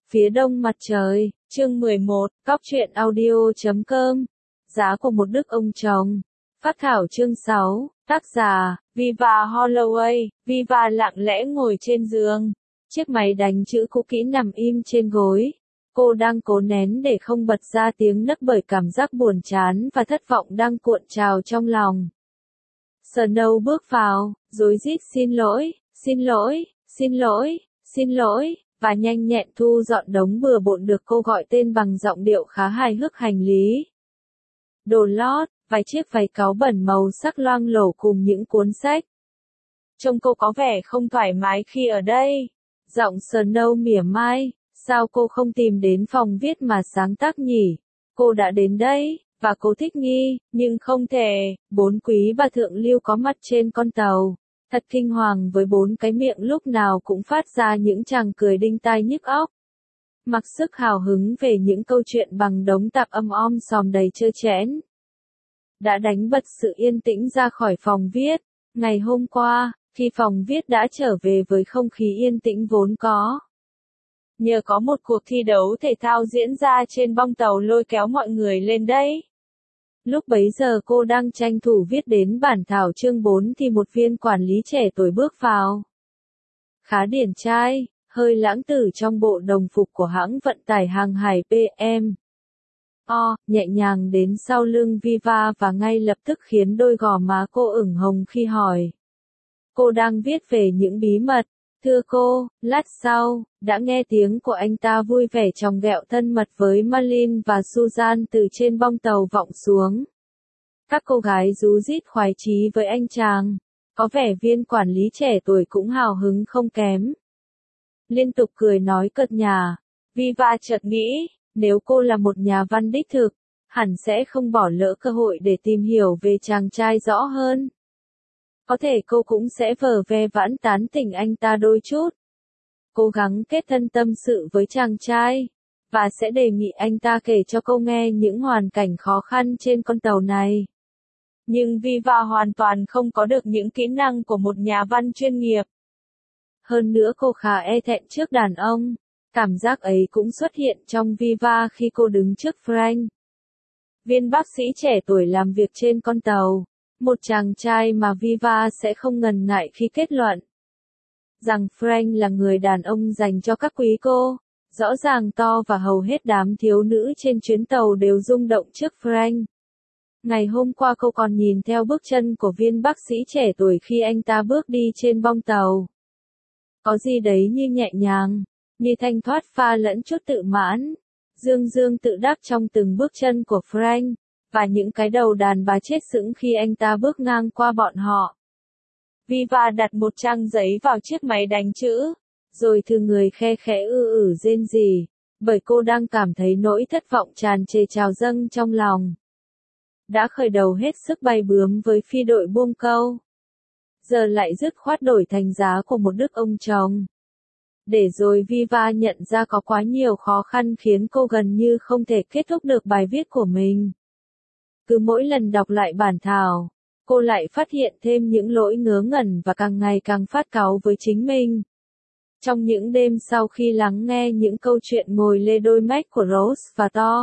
Phía đông mặt trời, chương 11, Cóc truyện audio.com. Giá của một đức ông chồng. Phát thảo chương 6, tác giả, Viva Holloway. Viva lặng lẽ ngồi trên giường. Chiếc máy đánh chữ cũ kỹ nằm im trên gối. Cô đang cố nén để không bật ra tiếng nấc bởi cảm giác buồn chán và thất vọng đang cuộn trào trong lòng. Snow bước vào, rối rít xin lỗi, xin lỗi, xin lỗi, xin lỗi, và nhanh nhẹn thu dọn đống bừa bộn được cô gọi tên bằng giọng điệu khá hài hước hành lý. Đồ lót, vài chiếc váy cáo bẩn màu sắc loang lổ cùng những cuốn sách. Trông cô có vẻ không thoải mái khi ở đây. Giọng Snow mỉa mai, sao cô không tìm đến phòng viết mà sáng tác nhỉ? Cô đã đến đây, và cô thích nghi, nhưng không thể. 4 quý bà thượng lưu có mặt trên con tàu. Thật kinh hoàng với 4 cái miệng lúc nào cũng phát ra những tràng cười đinh tai nhức óc. Mặc sức hào hứng về những câu chuyện bằng đống tạp âm sòm đầy trơ trẽn. Đã đánh bật sự yên tĩnh ra khỏi phòng viết. Ngày hôm qua, khi phòng viết đã trở về với không khí yên tĩnh vốn có. Nhờ có một cuộc thi đấu thể thao diễn ra trên bong tàu lôi kéo mọi người lên đấy. Lúc bấy giờ cô đang tranh thủ viết đến bản thảo chương 4 thì một viên quản lý trẻ tuổi bước vào. Khá điển trai, hơi lãng tử trong bộ đồng phục của hãng vận tải hàng hải PM. Nhẹ nhàng đến sau lưng Viva và ngay lập tức khiến đôi gò má cô ửng hồng khi hỏi. Cô đang viết về những bí mật. Thưa cô, lát sau, đã nghe tiếng của anh ta vui vẻ chòng ghẹo thân mật với Marlene và Susan từ trên bong tàu vọng xuống. Các cô gái ríu rít khoái chí với anh chàng. Có vẻ viên quản lý trẻ tuổi cũng hào hứng không kém. Liên tục cười nói cợt nhả. Viva chợt nghĩ, nếu cô là một nhà văn đích thực, hẳn sẽ không bỏ lỡ cơ hội để tìm hiểu về chàng trai rõ hơn. Có thể cô cũng sẽ vờ ve vãn tán tỉnh anh ta đôi chút. Cố gắng kết thân tâm sự với chàng trai. Và sẽ đề nghị anh ta kể cho cô nghe những hoàn cảnh khó khăn trên con tàu này. Nhưng Viva hoàn toàn không có được những kỹ năng của một nhà văn chuyên nghiệp. Hơn nữa cô khá e thẹn trước đàn ông. Cảm giác ấy cũng xuất hiện trong Viva khi cô đứng trước Frank. Viên bác sĩ trẻ tuổi làm việc trên con tàu. Một chàng trai mà Viva sẽ không ngần ngại khi kết luận rằng Frank là người đàn ông dành cho các quý cô. Rõ ràng to và hầu hết đám thiếu nữ trên chuyến tàu đều rung động trước Frank. Ngày hôm qua cô còn nhìn theo bước chân của viên bác sĩ trẻ tuổi khi anh ta bước đi trên bong tàu. Có gì đấy như nhẹ nhàng, như thanh thoát pha lẫn chút tự mãn. Dương dương tự đắc trong từng bước chân của Frank. Và những cái đầu đàn bà chết sững khi anh ta bước ngang qua bọn họ. Viva đặt một trang giấy vào chiếc máy đánh chữ, rồi từ người khe khẽ rên rỉ, bởi cô đang cảm thấy nỗi thất vọng tràn trề trào dâng trong lòng. Đã khởi đầu hết sức bay bướm với phi đội buông câu. Giờ lại dứt khoát đổi thành giá của một đức ông chồng. Để rồi Viva nhận ra có quá nhiều khó khăn khiến cô gần như không thể kết thúc được bài viết của mình. Cứ mỗi lần đọc lại bản thảo, cô lại phát hiện thêm những lỗi ngớ ngẩn và càng ngày càng phát cáu với chính mình. Trong những đêm sau khi lắng nghe những câu chuyện ngồi lê đôi mách của Rose và Thor.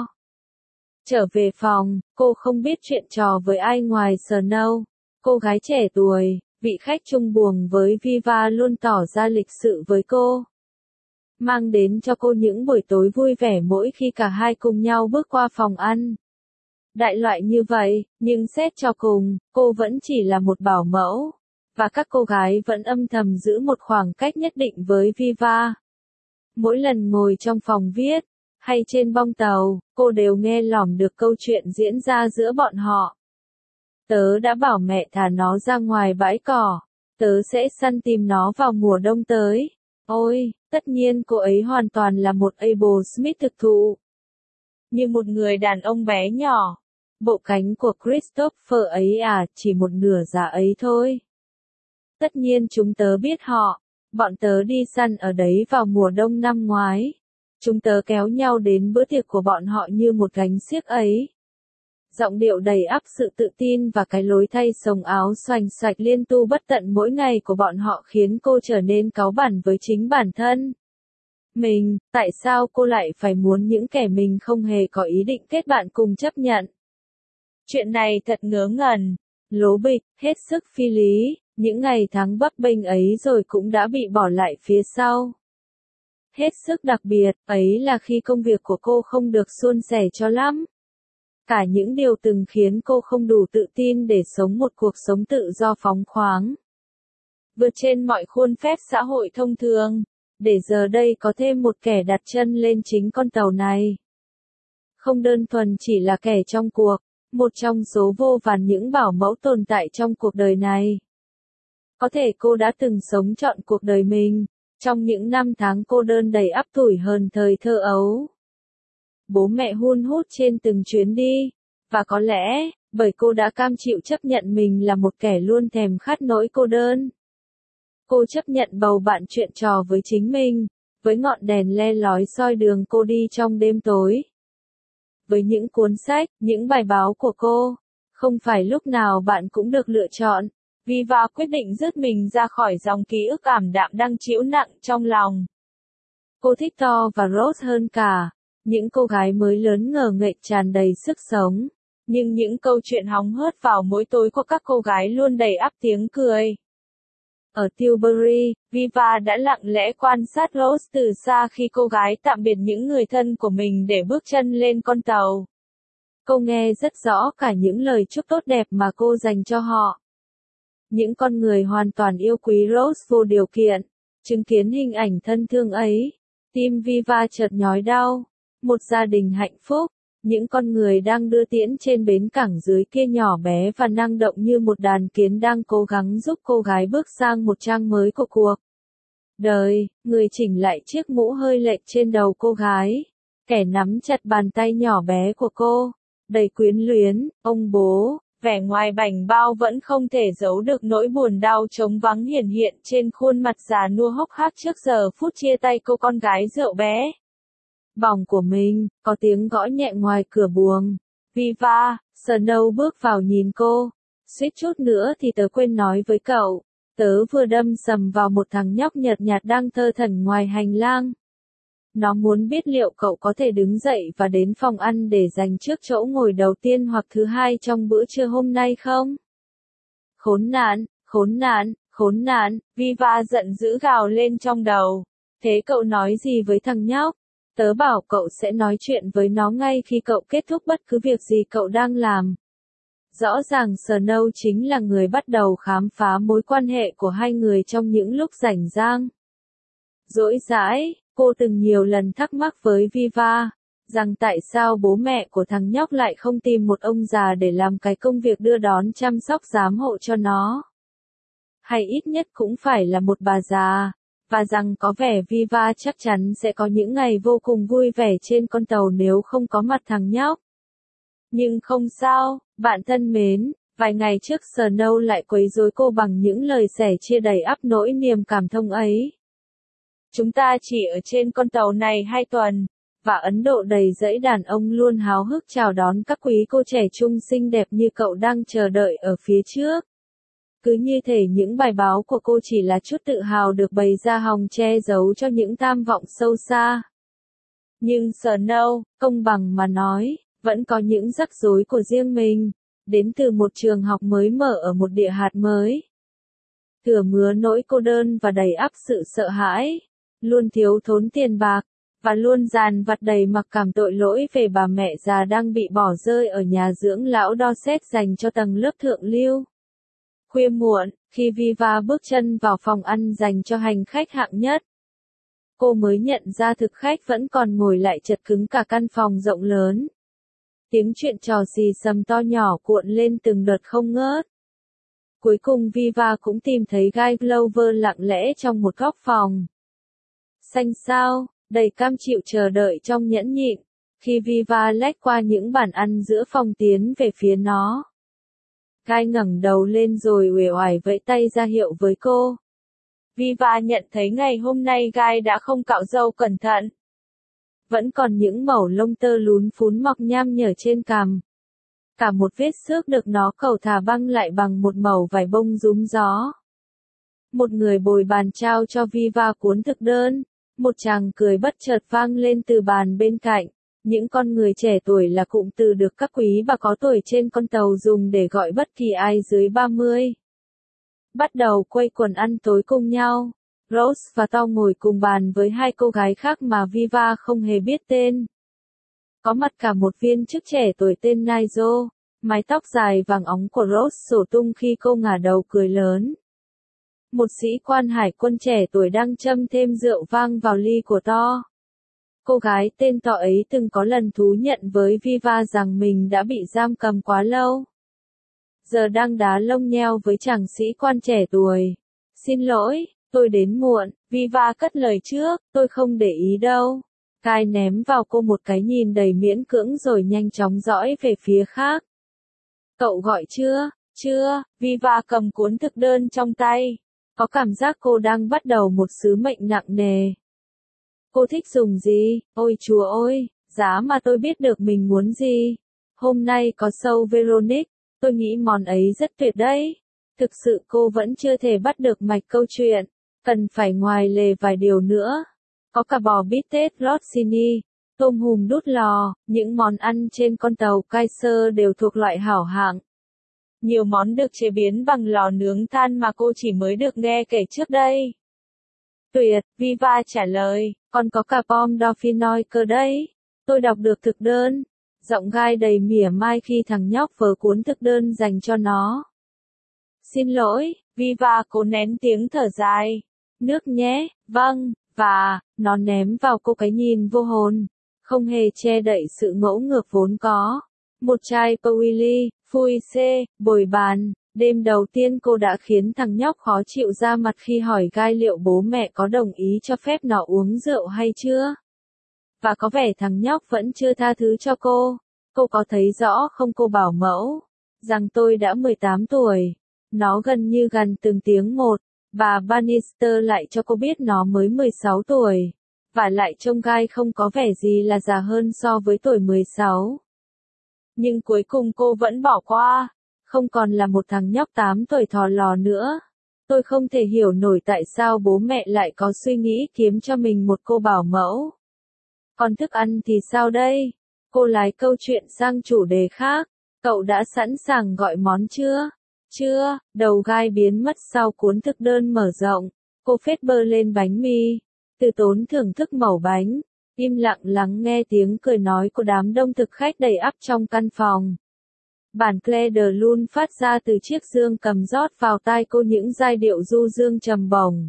Trở về phòng, cô không biết chuyện trò với ai ngoài Snow. Cô gái trẻ tuổi, vị khách chung buồng với Viva luôn tỏ ra lịch sự với cô. Mang đến cho cô những buổi tối vui vẻ mỗi khi cả hai cùng nhau bước qua phòng ăn. Đại loại như vậy, nhưng xét cho cùng, cô vẫn chỉ là một bảo mẫu. Và các cô gái vẫn âm thầm giữ một khoảng cách nhất định với Viva. Mỗi lần ngồi trong phòng viết, hay trên bong tàu, cô đều nghe lỏm được câu chuyện diễn ra giữa bọn họ. Tớ đã bảo mẹ thả nó ra ngoài bãi cỏ. Tớ sẽ săn tìm nó vào mùa đông tới. Ôi, tất nhiên cô ấy hoàn toàn là một Abel Smith thực thụ. Như một người đàn ông bé nhỏ. Bộ cánh của Christopher ấy chỉ một nửa giá ấy thôi. Tất nhiên chúng tớ biết họ. Bọn tớ đi săn ở đấy vào mùa đông năm ngoái. Chúng tớ kéo nhau đến bữa tiệc của bọn họ như một gánh xiếc ấy. Giọng điệu đầy ắp sự tự tin và cái lối thay sồng áo xoành xoạch liên tu bất tận mỗi ngày của bọn họ khiến cô trở nên cáu bẳn với chính bản thân. Mình, tại sao cô lại phải muốn những kẻ mình không hề có ý định kết bạn cùng chấp nhận? Chuyện này thật ngớ ngẩn, lố bịch, hết sức phi lý, những ngày tháng bấp bênh ấy rồi cũng đã bị bỏ lại phía sau. Hết sức đặc biệt, ấy là khi công việc của cô không được suôn sẻ cho lắm. Cả những điều từng khiến cô không đủ tự tin để sống một cuộc sống tự do phóng khoáng, vượt trên mọi khuôn phép xã hội thông thường, để giờ đây có thêm một kẻ đặt chân lên chính con tàu này. Không đơn thuần chỉ là kẻ trong cuộc, một trong số vô vàn những bảo mẫu tồn tại trong cuộc đời này. Có thể cô đã từng sống trọn cuộc đời mình, trong những năm tháng cô đơn đầy ắp tủi hờn thời thơ ấu. Bố mẹ hun hút trên từng chuyến đi, và có lẽ, bởi cô đã cam chịu chấp nhận mình là một kẻ luôn thèm khát nỗi cô đơn. Cô chấp nhận bầu bạn chuyện trò với chính mình, với ngọn đèn le lói soi đường cô đi trong đêm tối. Với những cuốn sách, những bài báo của cô, không phải lúc nào bạn cũng được lựa chọn. Viva quyết định rút mình ra khỏi dòng ký ức ảm đạm đang trĩu nặng trong lòng. Cô thích Thor và Rose hơn cả, những cô gái mới lớn ngờ nghệch tràn đầy sức sống. Nhưng những câu chuyện hóng hớt vào mỗi tối của các cô gái luôn đầy ắp tiếng cười. Ở Tilbury, Viva đã lặng lẽ quan sát Rose từ xa khi cô gái tạm biệt những người thân của mình để bước chân lên con tàu. Cô nghe rất rõ cả những lời chúc tốt đẹp mà cô dành cho họ. Những con người hoàn toàn yêu quý Rose vô điều kiện. Chứng kiến hình ảnh thân thương ấy, tim Viva chợt nhói đau. Một gia đình hạnh phúc, những con người đang đưa tiễn trên bến cảng dưới kia nhỏ bé và năng động như một đàn kiến đang cố gắng giúp cô gái bước sang một trang mới của cuộc đời. Người chỉnh lại chiếc mũ hơi lệch trên đầu cô gái, kẻ nắm chặt bàn tay nhỏ bé của cô, đầy quyến luyến. Ông bố, vẻ ngoài bảnh bao vẫn không thể giấu được nỗi buồn đau trống vắng hiển hiện trên khuôn mặt già nua hốc hác trước giờ phút chia tay cô con gái rượu bé bỏng của mình. Có tiếng gõ nhẹ ngoài cửa buồng. Viva, Snow bước vào nhìn cô. Suýt chút nữa thì tớ quên nói với cậu. Tớ vừa đâm sầm vào một thằng nhóc nhợt nhạt đang thơ thẩn ngoài hành lang. Nó muốn biết liệu cậu có thể đứng dậy và đến phòng ăn để giành trước chỗ ngồi đầu tiên hoặc thứ hai trong bữa trưa hôm nay không? Khốn nạn, khốn nạn, khốn nạn, Viva giận dữ gào lên trong đầu. Thế cậu nói gì với thằng nhóc? Tớ bảo cậu sẽ nói chuyện với nó ngay khi cậu kết thúc bất cứ việc gì cậu đang làm. Rõ ràng Snow chính là người bắt đầu khám phá mối quan hệ của hai người trong những lúc rảnh rang. Dỗi dãi, cô từng nhiều lần thắc mắc với Viva, rằng tại sao bố mẹ của thằng nhóc lại không tìm một ông già để làm cái công việc đưa đón chăm sóc giám hộ cho nó. Hay ít nhất cũng phải là một bà già. Và rằng có vẻ Viva chắc chắn sẽ có những ngày vô cùng vui vẻ trên con tàu nếu không có mặt thằng nhóc. Nhưng không sao, bạn thân mến, vài ngày trước Snow lại quấy rối cô bằng những lời sẻ chia đầy ắp nỗi niềm cảm thông ấy. Chúng ta chỉ ở trên con tàu này 2 tuần, và Ấn Độ đầy dẫy đàn ông luôn háo hức chào đón các quý cô trẻ trung xinh đẹp như cậu đang chờ đợi ở phía trước. Cứ như thể những bài báo của cô chỉ là chút tự hào được bày ra hòng che giấu cho những tham vọng sâu xa. Nhưng Snow, công bằng mà nói, vẫn có những rắc rối của riêng mình, đến từ một trường học mới mở ở một địa hạt mới. Thừa mứa nỗi cô đơn và đầy ắp sự sợ hãi, luôn thiếu thốn tiền bạc, và luôn dằn vặt đầy mặc cảm tội lỗi về bà mẹ già đang bị bỏ rơi ở nhà dưỡng lão Dorset dành cho tầng lớp thượng lưu. Khuya muộn, khi Viva bước chân vào phòng ăn dành cho hành khách hạng nhất, cô mới nhận ra thực khách vẫn còn ngồi lại chật cứng cả căn phòng rộng lớn. Tiếng chuyện trò xì xầm to nhỏ cuộn lên từng đợt không ngớt. Cuối cùng Viva cũng tìm thấy Guy Glover lặng lẽ trong một góc phòng. Xanh xao, đầy cam chịu chờ đợi trong nhẫn nhịn, khi Viva lách qua những bàn ăn giữa phòng tiến về phía nó. Guy ngẩng đầu lên rồi uể oải vẫy tay ra hiệu với cô. Viva nhận thấy ngày hôm nay Guy đã không cạo râu cẩn thận. Vẫn còn những mẩu lông tơ lún phún mọc nham nhở trên cằm. Cả một vết xước được nó cẩu thả băng lại bằng một mẩu vải bông rúm gió. Một người bồi bàn trao cho Viva cuốn thực đơn, Một tràng cười bất chợt vang lên từ bàn bên cạnh. Những con người trẻ tuổi là cụm từ được các quý bà có tuổi trên con tàu dùng để gọi bất kỳ ai dưới 30. Bắt đầu quây quần ăn tối cùng nhau. Rose và Tom ngồi cùng bàn với hai cô gái khác mà Viva không hề biết tên. Có mặt cả một viên chức trẻ tuổi tên Nigel. Mái tóc dài vàng óng của Rose xổ tung khi cô ngả đầu cười lớn. Một sĩ quan hải quân trẻ tuổi đang châm thêm rượu vang vào ly của To. Cô gái tên To ấy từng có lần thú nhận với Viva rằng mình đã bị giam cầm quá lâu. Giờ đang đá lông nheo với chàng sĩ quan trẻ tuổi. Xin lỗi, tôi đến muộn, Viva cất lời trước, tôi không để ý đâu. Kai ném vào cô một cái nhìn đầy miễn cưỡng rồi nhanh chóng dõi về phía khác. Cậu gọi chưa? Chưa, Viva cầm cuốn thực đơn trong tay. Có cảm giác cô đang bắt đầu một sứ mệnh nặng nề. Cô thích dùng gì? Ôi chúa ơi, giá mà tôi biết được mình muốn gì. Hôm nay có show Veronique, tôi nghĩ món ấy rất tuyệt đấy. Thực sự cô vẫn chưa thể bắt được mạch câu chuyện, cần phải ngoài lề vài điều nữa. Có cả bò bít tết rossini, tôm hùm đút lò, những món ăn trên con tàu Kaiser đều thuộc loại hảo hạng. Nhiều món được chế biến bằng lò nướng than mà cô chỉ mới được nghe kể trước đây. Tuyệt, Viva trả lời, còn có cả pom dauphinois cơ đấy. Tôi đọc được thực đơn. Giọng Gai đầy mỉa mai khi thằng nhóc vớ cuốn thực đơn dành cho nó. Xin lỗi, Viva cố nén tiếng thở dài. Nước nhé, vâng, và, nó ném vào cô cái nhìn vô hồn. Không hề che đậy sự ngỗ ngược vốn có. Một chai Pauili, phui xê, bồi bàn. Đêm đầu tiên cô đã khiến thằng nhóc khó chịu ra mặt khi hỏi Gai liệu bố mẹ có đồng ý cho phép nó uống rượu hay chưa. Và có vẻ thằng nhóc vẫn chưa tha thứ cho cô. Cô có thấy rõ không, cô bảo mẫu rằng tôi đã 18 tuổi. Nó gần như gần từng tiếng một. Bà Bannister lại cho cô biết nó mới 16 tuổi. Và lại trông Gai không có vẻ gì là già hơn so với tuổi 16. Nhưng cuối cùng cô vẫn bỏ qua. Không còn là một thằng nhóc 8 tuổi thò lò nữa. Tôi không thể hiểu nổi tại sao bố mẹ lại có suy nghĩ kiếm cho mình một cô bảo mẫu. Còn thức ăn thì sao đây? Cô lái câu chuyện sang chủ đề khác. Cậu đã sẵn sàng gọi món chưa? Chưa, đầu Gai biến mất sau cuốn thực đơn mở rộng. Cô phết bơ lên bánh mì. Từ tốn thưởng thức mẩu bánh. Im lặng lắng nghe tiếng cười nói của đám đông thực khách đầy ắp trong căn phòng. Bản Claire de Lune phát ra từ chiếc dương cầm rót vào tai cô những giai điệu du dương trầm bổng.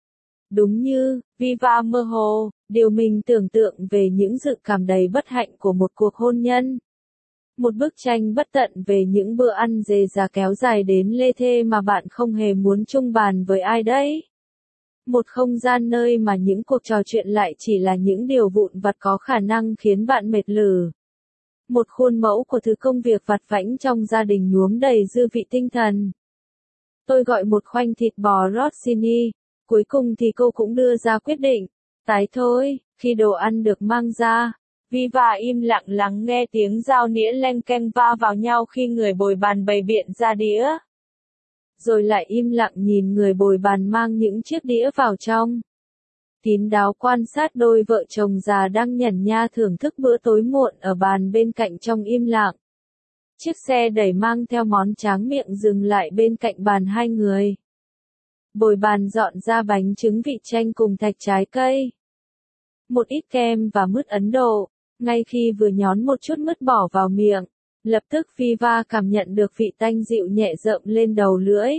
Đúng như, Viva mơ hồ, điều mình tưởng tượng về những dự cảm đầy bất hạnh của một cuộc hôn nhân. Một bức tranh bất tận về những bữa ăn dề dà kéo dài đến lê thê mà bạn không hề muốn chung bàn với ai đấy. Một không gian nơi mà những cuộc trò chuyện lại chỉ là những điều vụn vặt có khả năng khiến bạn mệt lử. Một khuôn mẫu của thứ công việc vặt vãnh trong gia đình nhuốm đầy dư vị tinh thần. Tôi gọi một khoanh thịt bò rossini, cuối cùng thì cô cũng đưa ra quyết định. Tái thôi, khi đồ ăn được mang ra, Viva im lặng lắng nghe tiếng dao nĩa leng keng va vào nhau khi người bồi bàn bày biện ra đĩa. Rồi lại im lặng nhìn người bồi bàn mang những chiếc đĩa vào trong. Tín đáo quan sát đôi vợ chồng già đang nhẩn nha thưởng thức bữa tối muộn ở bàn bên cạnh trong im lặng. Chiếc xe đẩy mang theo món tráng miệng dừng lại bên cạnh bàn hai người. Bồi bàn dọn ra bánh trứng vị chanh cùng thạch trái cây. Một ít kem và mứt Ấn Độ. Ngay khi vừa nhón một chút mứt bỏ vào miệng, lập tức Viva cảm nhận được vị tanh dịu nhẹ rợm lên đầu lưỡi.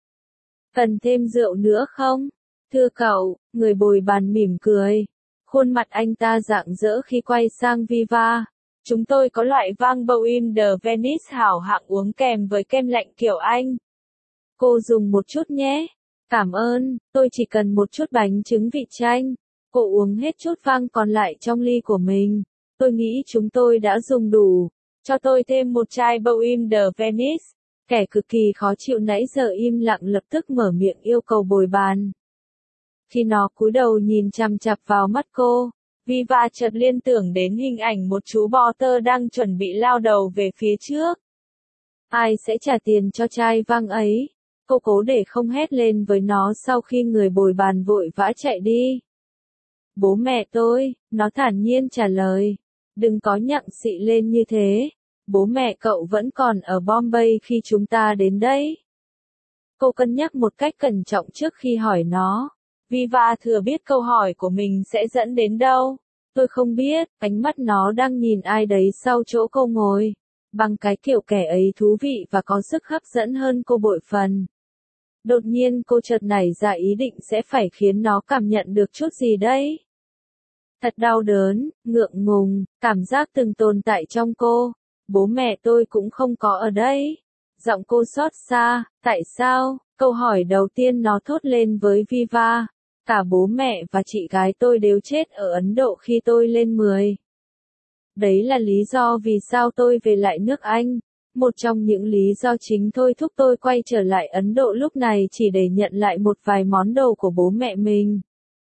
Cần thêm rượu nữa không? Thưa cậu, người bồi bàn mỉm cười. Khuôn mặt anh ta rạng rỡ khi quay sang Viva. Chúng tôi có loại vang Bouillon de Venice hảo hạng uống kèm với kem lạnh kiểu Anh. Cô dùng một chút nhé. Cảm ơn, tôi chỉ cần một chút bánh trứng vị chanh. Cô uống hết chút vang còn lại trong ly của mình. Tôi nghĩ chúng tôi đã dùng đủ. Cho tôi thêm một chai Bouillon de Venice. Kẻ cực kỳ khó chịu nãy giờ im lặng lập tức mở miệng yêu cầu bồi bàn. Khi nó cúi đầu nhìn chằm chằm vào mắt cô, Viva chợt liên tưởng đến hình ảnh một chú bò tơ đang chuẩn bị lao đầu về phía trước. Ai sẽ trả tiền cho chai vang ấy? Cô cố để không hét lên với nó sau khi người bồi bàn vội vã chạy đi. Bố mẹ tôi, nó thản nhiên trả lời. Đừng có nhặng xị lên như thế. Bố mẹ cậu vẫn còn ở Bombay khi chúng ta đến đấy. Cô cân nhắc một cách cẩn trọng trước khi hỏi nó. Viva thừa biết câu hỏi của mình sẽ dẫn đến đâu. Tôi không biết, ánh mắt nó đang nhìn ai đấy sau chỗ cô ngồi. Bằng cái kiểu kẻ ấy thú vị và có sức hấp dẫn hơn cô bội phần. Đột nhiên cô chợt nảy ra ý định sẽ phải khiến nó cảm nhận được chút gì đấy. Thật đau đớn, ngượng ngùng, cảm giác từng tồn tại trong cô. Bố mẹ tôi cũng không có ở đây. Giọng cô xót xa, tại sao? Câu hỏi đầu tiên nó thốt lên với Viva. Cả bố mẹ và chị gái tôi đều chết ở Ấn Độ khi tôi lên 10. Đấy là lý do vì sao tôi về lại nước Anh. Một trong những lý do chính thôi thúc tôi quay trở lại Ấn Độ lúc này chỉ để nhận lại một vài món đồ của bố mẹ mình.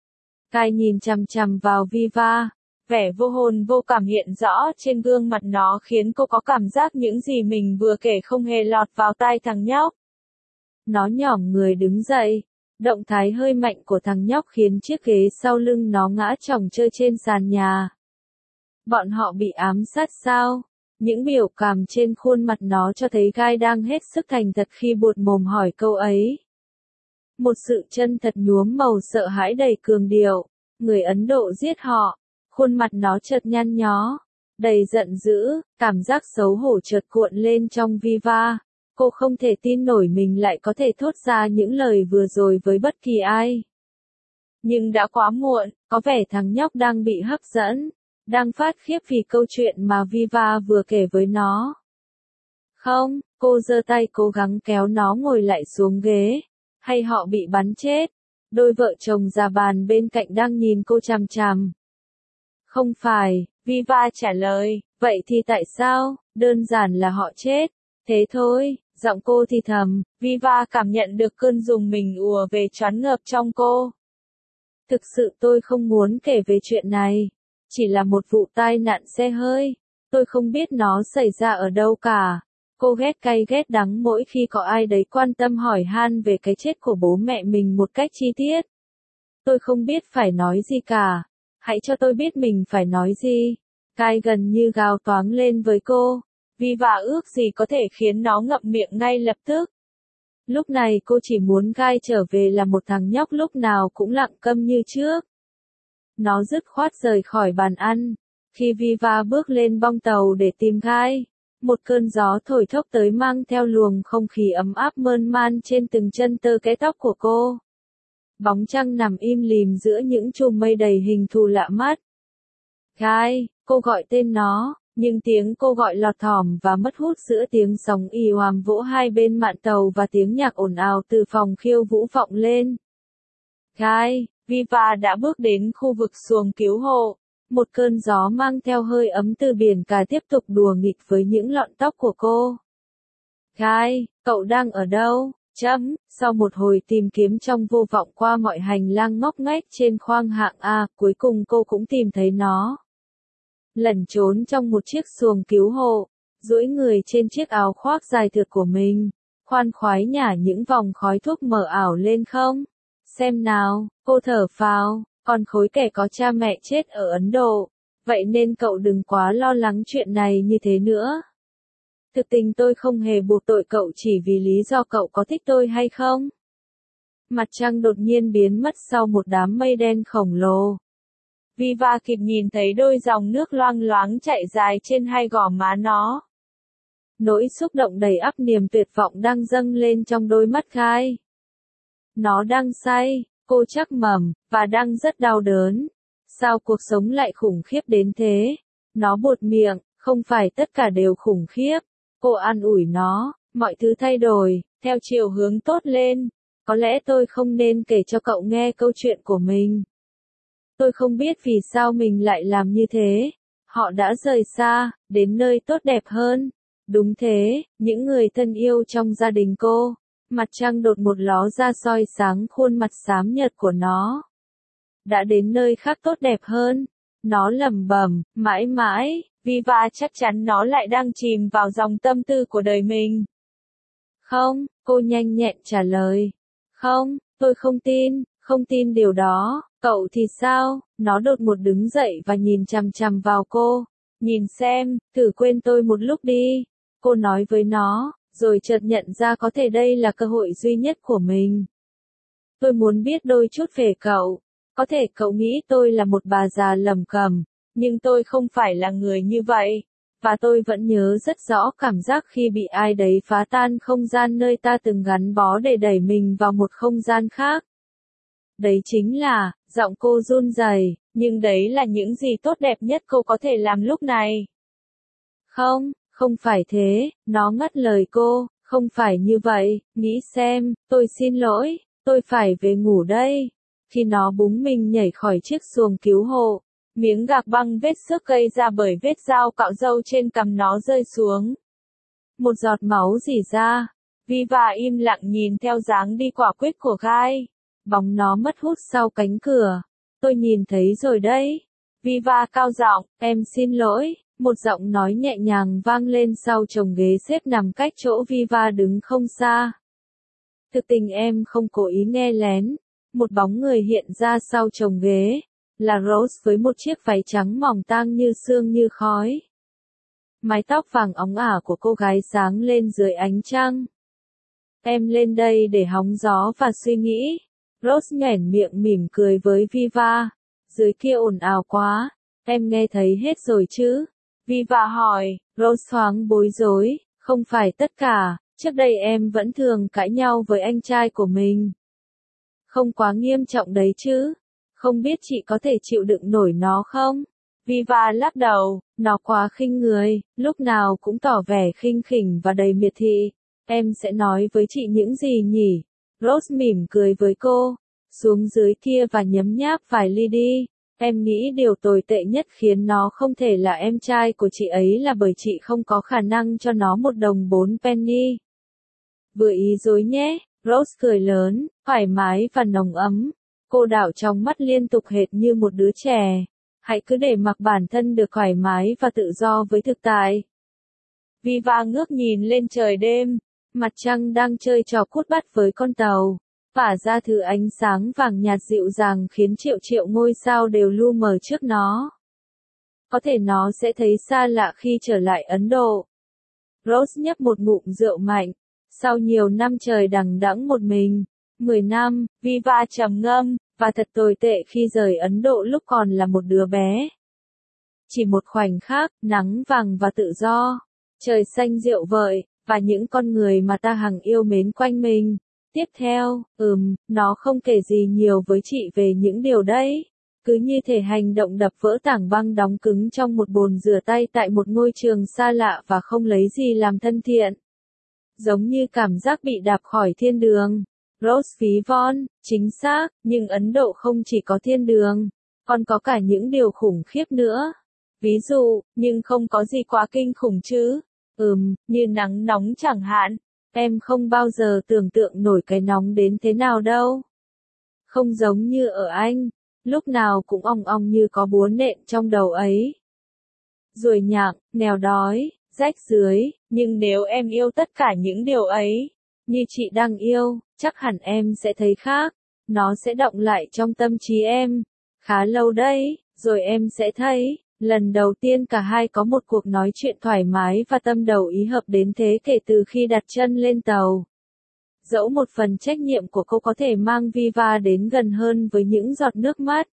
Kai nhìn chằm chằm vào Viva. Vẻ vô hồn vô cảm hiện rõ trên gương mặt nó khiến cô có cảm giác những gì mình vừa kể không hề lọt vào tai thằng nhóc. Nó nhỏm người đứng dậy. Động thái hơi mạnh của thằng nhóc khiến chiếc ghế sau lưng nó ngã chồng chơi trên sàn nhà. Bọn họ bị ám sát sao? Những biểu cảm trên khuôn mặt nó cho thấy Gai đang hết sức thành thật khi buột mồm hỏi câu ấy. Một sự chân thật nhuốm màu sợ hãi đầy cường điệu. Người Ấn Độ giết họ. Khuôn mặt nó chợt nhăn nhó. Đầy giận dữ, cảm giác xấu hổ chợt cuộn lên trong Viva. Cô không thể tin nổi mình lại có thể thốt ra những lời vừa rồi với bất kỳ ai. Nhưng đã quá muộn, có vẻ thằng nhóc đang bị hấp dẫn. Đang phát khiếp vì câu chuyện mà Viva vừa kể với nó. Không, cô giơ tay cố gắng kéo nó ngồi lại xuống ghế. Hay họ bị bắn chết? Đôi vợ chồng già bàn bên cạnh đang nhìn cô chằm chằm. Không phải, Viva trả lời, vậy thì tại sao? Đơn giản là họ chết. Thế thôi, giọng cô thì thầm, Viva cảm nhận được cơn rùng mình ùa về choáng ngợp trong cô. Thực sự tôi không muốn kể về chuyện này. Chỉ là một vụ tai nạn xe hơi. Tôi không biết nó xảy ra ở đâu cả. Cô ghét cay ghét đắng mỗi khi có ai đấy quan tâm hỏi han về cái chết của bố mẹ mình một cách chi tiết. Tôi không biết phải nói gì cả. Hãy cho tôi biết mình phải nói gì. Kai gần như gào toáng lên với cô. Viva ước gì có thể khiến nó ngậm miệng ngay lập tức. Lúc này cô chỉ muốn Kai trở về là một thằng nhóc lúc nào cũng lặng câm như trước. Nó dứt khoát rời khỏi bàn ăn. Khi Viva bước lên bong tàu để tìm Kai, một cơn gió thổi thốc tới mang theo luồng không khí ấm áp mơn man trên từng chân tơ kẽ tóc của cô. Bóng trăng nằm im lìm giữa những chùm mây đầy hình thù lạ mắt. Kai, cô gọi tên nó, nhưng tiếng cô gọi lọt thỏm và mất hút giữa tiếng sóng ì oàm vỗ hai bên mạn tàu và tiếng nhạc ồn ào từ phòng khiêu vũ vọng lên. Kai, Viva đã bước đến khu vực xuồng cứu hộ. Một cơn gió mang theo hơi ấm từ biển cả tiếp tục đùa nghịch với những lọn tóc của cô. Kai, cậu đang ở đâu? Sau một hồi tìm kiếm trong vô vọng qua mọi hành lang ngóc ngách trên khoang hạng A, cuối cùng cô cũng tìm thấy nó. Lẩn trốn trong một chiếc xuồng cứu hộ, duỗi người trên chiếc áo khoác dài thượt của mình, khoan khoái nhả những vòng khói thuốc mờ ảo lên không? Xem nào, cô thở phào, còn khối kẻ có cha mẹ chết ở Ấn Độ, vậy nên cậu đừng quá lo lắng chuyện này như thế nữa. Thực tình tôi không hề buộc tội cậu chỉ vì lý do cậu có thích tôi hay không. Mặt trăng đột nhiên biến mất sau một đám mây đen khổng lồ. Viva kịp nhìn thấy đôi dòng nước loang loáng chạy dài trên hai gò má nó. Nỗi xúc động đầy ắp niềm tuyệt vọng đang dâng lên trong đôi mắt Kai. Nó đang say, cô chắc mẩm, và đang rất đau đớn. Sao cuộc sống lại khủng khiếp đến thế? Nó buột miệng, không phải tất cả đều khủng khiếp. Cô an ủi nó, mọi thứ thay đổi, theo chiều hướng tốt lên. Có lẽ tôi không nên kể cho cậu nghe câu chuyện của mình. Tôi không biết vì sao mình lại làm như thế. Họ đã rời xa, đến nơi tốt đẹp hơn. Đúng thế, những người thân yêu trong gia đình cô. Mặt trăng đột một ló ra soi sáng khuôn mặt xám nhợt của nó. Đã đến nơi khác tốt đẹp hơn. Nó lẩm bẩm, mãi mãi, Viva chắc chắn nó lại đang chìm vào dòng tâm tư của đời mình. Không, cô nhanh nhẹn trả lời. Không, tôi không tin, Không tin điều đó, cậu thì sao? Nó đột ngột đứng dậy và nhìn chằm chằm vào cô. Nhìn xem, thử quên tôi một lúc đi. Cô nói với nó, rồi chợt nhận ra có thể đây là cơ hội duy nhất của mình. Tôi muốn biết đôi chút về cậu. Có thể cậu nghĩ tôi là một bà già lầm cầm, nhưng tôi không phải là người như vậy. Và tôi vẫn nhớ rất rõ cảm giác khi bị ai đấy phá tan không gian nơi ta từng gắn bó để đẩy mình vào một không gian khác. Đấy chính là, giọng cô run rẩy, nhưng đấy là những gì tốt đẹp nhất cô có thể làm lúc này. Không, không phải thế, nó ngắt lời cô, không phải như vậy, nghĩ xem, tôi xin lỗi, tôi phải về ngủ đây. Khi nó búng mình nhảy khỏi chiếc xuồng cứu hộ, miếng gạc băng vết xước gây ra bởi vết dao cạo râu trên cằm nó rơi xuống. Một giọt máu rỉ ra, Viva im lặng nhìn theo dáng đi quả quyết của Guy. Bóng nó mất hút sau cánh cửa. Tôi nhìn thấy rồi đấy. Viva cao giọng, em xin lỗi. Một giọng nói nhẹ nhàng vang lên sau chồng ghế xếp nằm cách chỗ Viva đứng không xa. Thực tình em không cố ý nghe lén. Một bóng người hiện ra sau chồng ghế. Là Rose với một chiếc váy trắng mỏng tang như sương như khói. Mái tóc vàng óng ả của cô gái sáng lên dưới ánh trăng. Em lên đây để hóng gió và suy nghĩ. Rose nhoẻn miệng mỉm cười với Viva. Dưới kia ồn ào quá. Em nghe thấy hết rồi chứ? Viva hỏi. Rose thoáng bối rối. Không phải tất cả. Trước đây em vẫn thường cãi nhau với anh trai của mình. Không quá nghiêm trọng đấy chứ? Không biết chị có thể chịu đựng nổi nó không? Viva lắc đầu. Nó quá khinh người. Lúc nào cũng tỏ vẻ khinh khỉnh và đầy miệt thị. Em sẽ nói với chị những gì nhỉ? Rose mỉm cười với cô. Xuống dưới kia và nhấm nháp vài ly đi. Em nghĩ điều tồi tệ nhất khiến nó không thể là em trai của chị ấy là bởi chị không có khả năng cho nó một đồng 4 penny. Vừa ý dối nhé. Rose cười lớn, thoải mái và nồng ấm. Cô đảo trong mắt liên tục hệt như một đứa trẻ. Hãy cứ để mặc bản thân được thoải mái và tự do với thực tại. Viva ngước nhìn lên trời đêm. Mặt trăng đang chơi trò cút bắt với con tàu. Phả ra thứ ánh sáng vàng nhạt dịu dàng khiến triệu triệu ngôi sao đều lu mờ trước nó. Có thể nó sẽ thấy xa lạ khi trở lại Ấn Độ. Rose nhấp một ngụm rượu mạnh. Sau nhiều năm trời đằng đẵng một mình, 10 năm, Viva trầm ngâm, và thật tồi tệ khi rời Ấn Độ lúc còn là một đứa bé. Chỉ một khoảnh khắc, nắng vàng và tự do, trời xanh rượu vợi, và những con người mà ta hằng yêu mến quanh mình. Tiếp theo, nó không kể gì nhiều với chị về những điều đấy. Cứ như thể hành động đập vỡ tảng băng đóng cứng trong một bồn rửa tay tại một ngôi trường xa lạ và không lấy gì làm thân thiện. Giống như cảm giác bị đạp khỏi thiên đường. Rose ví von, chính xác, nhưng Ấn Độ không chỉ có thiên đường, còn có cả những điều khủng khiếp nữa. Ví dụ, nhưng không có gì quá kinh khủng chứ. Như nắng nóng chẳng hạn. Em không bao giờ tưởng tượng nổi cái nóng đến thế nào đâu. Không giống như ở Anh, lúc nào cũng ong ong như có búa nện trong đầu ấy. Ruồi nhặng, nghèo đói, rách rưới, nhưng nếu em yêu tất cả những điều ấy, như chị đang yêu, chắc hẳn em sẽ thấy khác. Nó sẽ đọng lại trong tâm trí em. Khá lâu đấy, rồi em sẽ thấy. Lần đầu tiên cả hai có một cuộc nói chuyện thoải mái và tâm đầu ý hợp đến thế kể từ khi đặt chân lên tàu. Dẫu một phần trách nhiệm của cô có thể mang Viva đến gần hơn với những giọt nước mắt.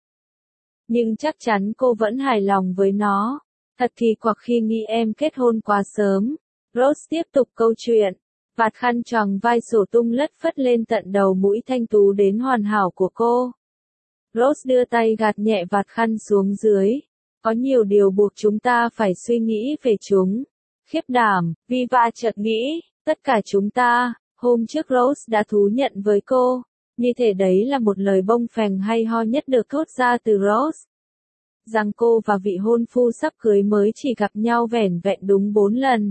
Nhưng chắc chắn cô vẫn hài lòng với nó. Thật kỳ quặc khi nghĩ em kết hôn quá sớm. Rose tiếp tục câu chuyện. Vạt khăn choàng vai xổ tung lất phất lên tận đầu mũi thanh tú đến hoàn hảo của cô. Rose đưa tay gạt nhẹ vạt khăn xuống dưới. Có nhiều điều buộc chúng ta phải suy nghĩ về chúng. Khiếp đảm, Viva chợt nghĩ, tất cả chúng ta, hôm trước Rose đã thú nhận với cô. Như thể đấy là một lời bông phèn hay ho nhất được thốt ra từ Rose. Rằng cô và vị hôn phu sắp cưới mới chỉ gặp nhau vẻn vẹn đúng 4 lần.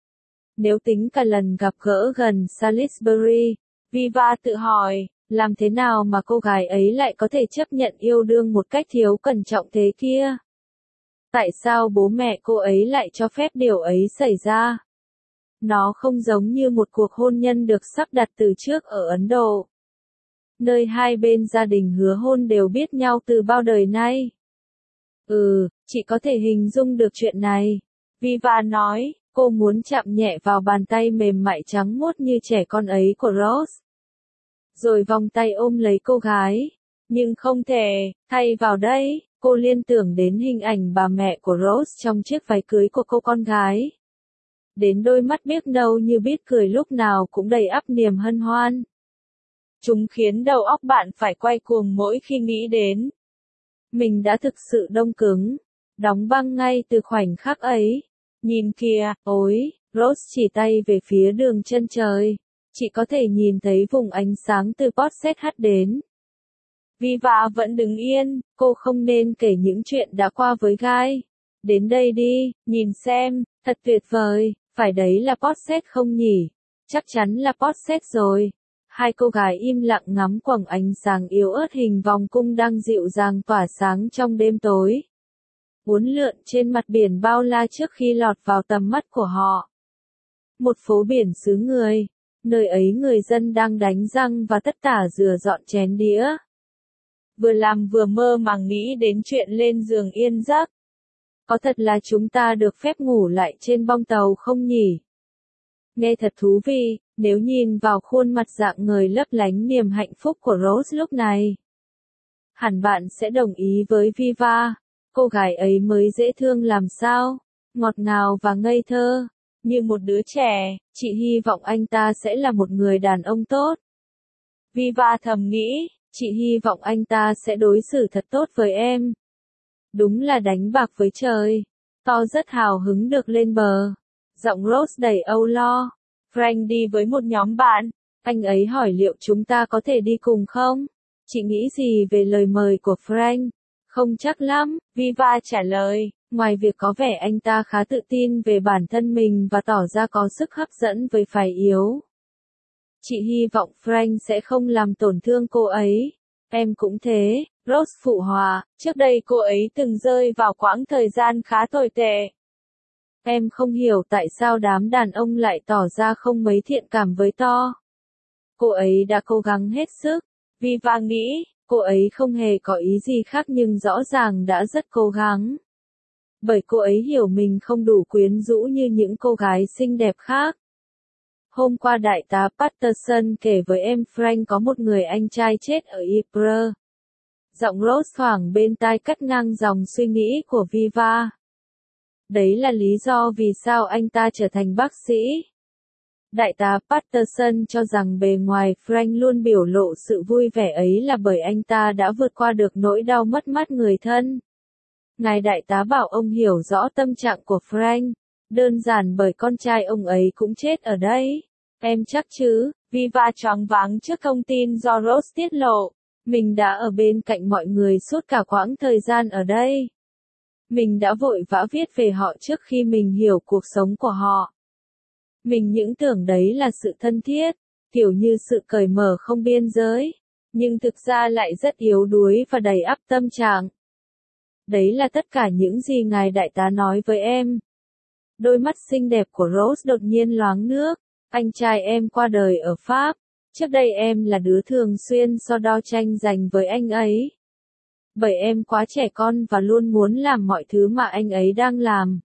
Nếu tính cả lần gặp gỡ gần Salisbury, Viva tự hỏi, làm thế nào mà cô gái ấy lại có thể chấp nhận yêu đương một cách thiếu cẩn trọng thế kia? Tại sao bố mẹ cô ấy lại cho phép điều ấy xảy ra? Nó không giống như một cuộc hôn nhân được sắp đặt từ trước ở Ấn Độ. nơi hai bên gia đình hứa hôn đều biết nhau từ bao đời nay. Chị có thể hình dung được chuyện này. Viva nói, cô muốn chạm nhẹ vào bàn tay mềm mại trắng muốt như trẻ con ấy của Rose. Rồi vòng tay ôm lấy cô gái. Nhưng không thể, thay vào đây, cô liên tưởng đến hình ảnh bà mẹ của Rose trong chiếc váy cưới của cô con gái. Đến đôi mắt biếc nâu như biết cười lúc nào cũng đầy ắp niềm hân hoan. Chúng khiến đầu óc bạn phải quay cuồng mỗi khi nghĩ đến. Mình đã thực sự đông cứng, đóng băng ngay từ khoảnh khắc ấy. Nhìn kìa, ôi, Rose chỉ tay về phía đường chân trời. Chị có thể nhìn thấy vùng ánh sáng từ Portset hắt đến. Viva vẫn đứng yên, cô không nên kể những chuyện đã qua với Guy. Đến đây đi, nhìn xem, thật tuyệt vời, phải đấy là Portset không nhỉ? Chắc chắn là Portset rồi. Hai cô gái im lặng ngắm quầng ánh sáng yếu ớt hình vòng cung đang dịu dàng tỏa sáng trong đêm tối. Uốn lượn trên mặt biển bao la trước khi lọt vào tầm mắt của họ. Một phố biển xứ người, nơi ấy người dân đang đánh răng và tất tả rửa dọn chén đĩa. Vừa làm vừa mơ màng nghĩ đến chuyện lên giường yên giấc. Có thật là chúng ta được phép ngủ lại trên bong tàu không nhỉ? Nghe thật thú vị, nếu nhìn vào khuôn mặt rạng ngời lấp lánh niềm hạnh phúc của Rose lúc này. Hẳn bạn sẽ đồng ý với Viva, cô gái ấy mới dễ thương làm sao, ngọt ngào và ngây thơ, như một đứa trẻ, chị hy vọng anh ta sẽ là một người đàn ông tốt. Viva thầm nghĩ, chị hy vọng anh ta sẽ đối xử thật tốt với em. Đúng là đánh bạc với trời. To rất hào hứng được lên bờ. Giọng Rose đầy âu lo. Frank đi với một nhóm bạn. Anh ấy hỏi liệu chúng ta có thể đi cùng không? Chị nghĩ gì về lời mời của Frank? Không chắc lắm, Viva trả lời. Ngoài việc có vẻ anh ta khá tự tin về bản thân mình và tỏ ra có sức hấp dẫn với phái yếu. Chị hy vọng Frank sẽ không làm tổn thương cô ấy. Em cũng thế, Rose phụ họa, trước đây cô ấy từng rơi vào quãng thời gian khá tồi tệ. Em không hiểu tại sao đám đàn ông lại tỏ ra không mấy thiện cảm với To. Cô ấy đã cố gắng hết sức. Viva nghĩ, cô ấy không hề có ý gì khác nhưng rõ ràng đã rất cố gắng. Bởi cô ấy hiểu mình không đủ quyến rũ như những cô gái xinh đẹp khác. Hôm qua đại tá Patterson kể với em Frank có một người anh trai chết ở Ypres. Giọng Rose thoảng bên tai cắt ngang dòng suy nghĩ của Viva. Đấy là lý do vì sao anh ta trở thành bác sĩ. Đại tá Patterson cho rằng bề ngoài Frank luôn biểu lộ sự vui vẻ ấy là bởi anh ta đã vượt qua được nỗi đau mất mát người thân. Ngài đại tá bảo ông hiểu rõ tâm trạng của Frank. Đơn giản bởi con trai ông ấy cũng chết ở đây. Em chắc chứ, Viva choáng váng trước thông tin do Rose tiết lộ. Mình đã ở bên cạnh mọi người suốt cả quãng thời gian ở đây. Mình đã vội vã viết về họ trước khi mình hiểu cuộc sống của họ. Mình những tưởng đấy là sự thân thiết, kiểu như sự cởi mở không biên giới, nhưng thực ra lại rất yếu đuối và đầy ắp tâm trạng. Đấy là tất cả những gì ngài đại tá nói với em. Đôi mắt xinh đẹp của Rose đột nhiên loáng nước. Anh trai em qua đời ở Pháp. Trước đây em là đứa thường xuyên so đo tranh giành với anh ấy. Bởi em quá trẻ con và luôn muốn làm mọi thứ mà anh ấy đang làm.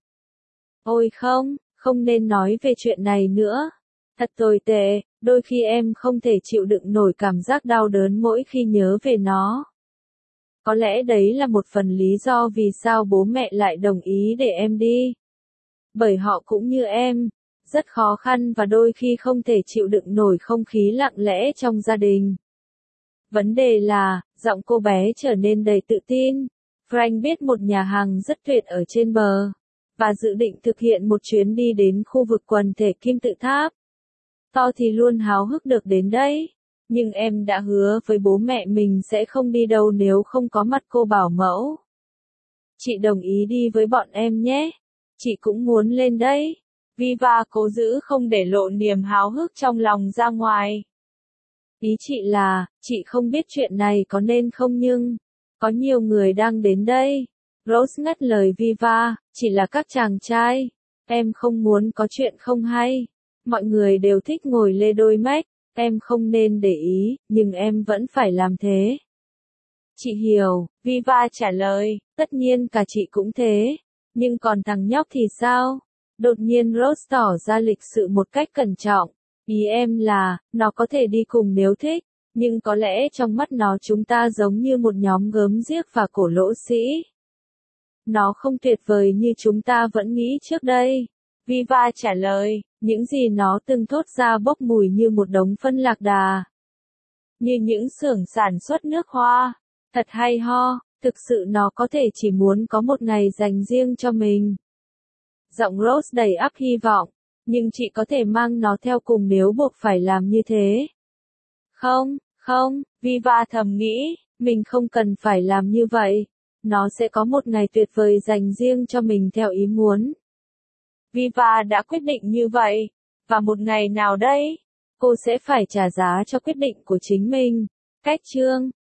Ôi không, không nên nói về chuyện này nữa. Thật tồi tệ, đôi khi em không thể chịu đựng nổi cảm giác đau đớn mỗi khi nhớ về nó. Có lẽ đấy là một phần lý do vì sao bố mẹ lại đồng ý để em đi. Bởi họ cũng như em, rất khó khăn và đôi khi không thể chịu đựng nổi không khí lặng lẽ trong gia đình. Vấn đề là, giọng cô bé trở nên đầy tự tin. Frank biết một nhà hàng rất tuyệt ở trên bờ, và dự định thực hiện một chuyến đi đến khu vực quần thể kim tự tháp. To thì luôn háo hức được đến đấy. Nhưng em đã hứa với bố mẹ mình sẽ không đi đâu nếu không có mặt cô bảo mẫu. Chị đồng ý đi với bọn em nhé. Chị cũng muốn lên đấy. Viva cố giữ không để lộ niềm háo hức trong lòng ra ngoài. Ý chị là, chị không biết chuyện này có nên không nhưng, có nhiều người đang đến đây. Rose ngắt lời Viva, chỉ là các chàng trai. Em không muốn có chuyện không hay. Mọi người đều thích ngồi lê đôi mách. Em không nên để ý, nhưng em vẫn phải làm thế. Chị hiểu, Viva trả lời, tất nhiên cả chị cũng thế. Nhưng còn thằng nhóc thì sao? Đột nhiên Rose tỏ ra lịch sự một cách cẩn trọng. Ý em là, nó có thể đi cùng nếu thích, nhưng có lẽ trong mắt nó chúng ta giống như một nhóm gớm ghiếc và cổ lỗ sĩ. Nó không tuyệt vời như chúng ta vẫn nghĩ trước đây. Viva trả lời, những gì nó từng thốt ra bốc mùi như một đống phân lạc đà. Như những xưởng sản xuất nước hoa. Thật hay ho, thực sự nó có thể chỉ muốn có một ngày dành riêng cho mình. Giọng Rose đầy ắp hy vọng, nhưng chị có thể mang nó theo cùng nếu buộc phải làm như thế. Không, không, Viva thầm nghĩ, mình không cần phải làm như vậy. Nó sẽ có một ngày tuyệt vời dành riêng cho mình theo ý muốn. Viva đã quyết định như vậy, và một ngày nào đấy, cô sẽ phải trả giá cho quyết định của chính mình. Cách chương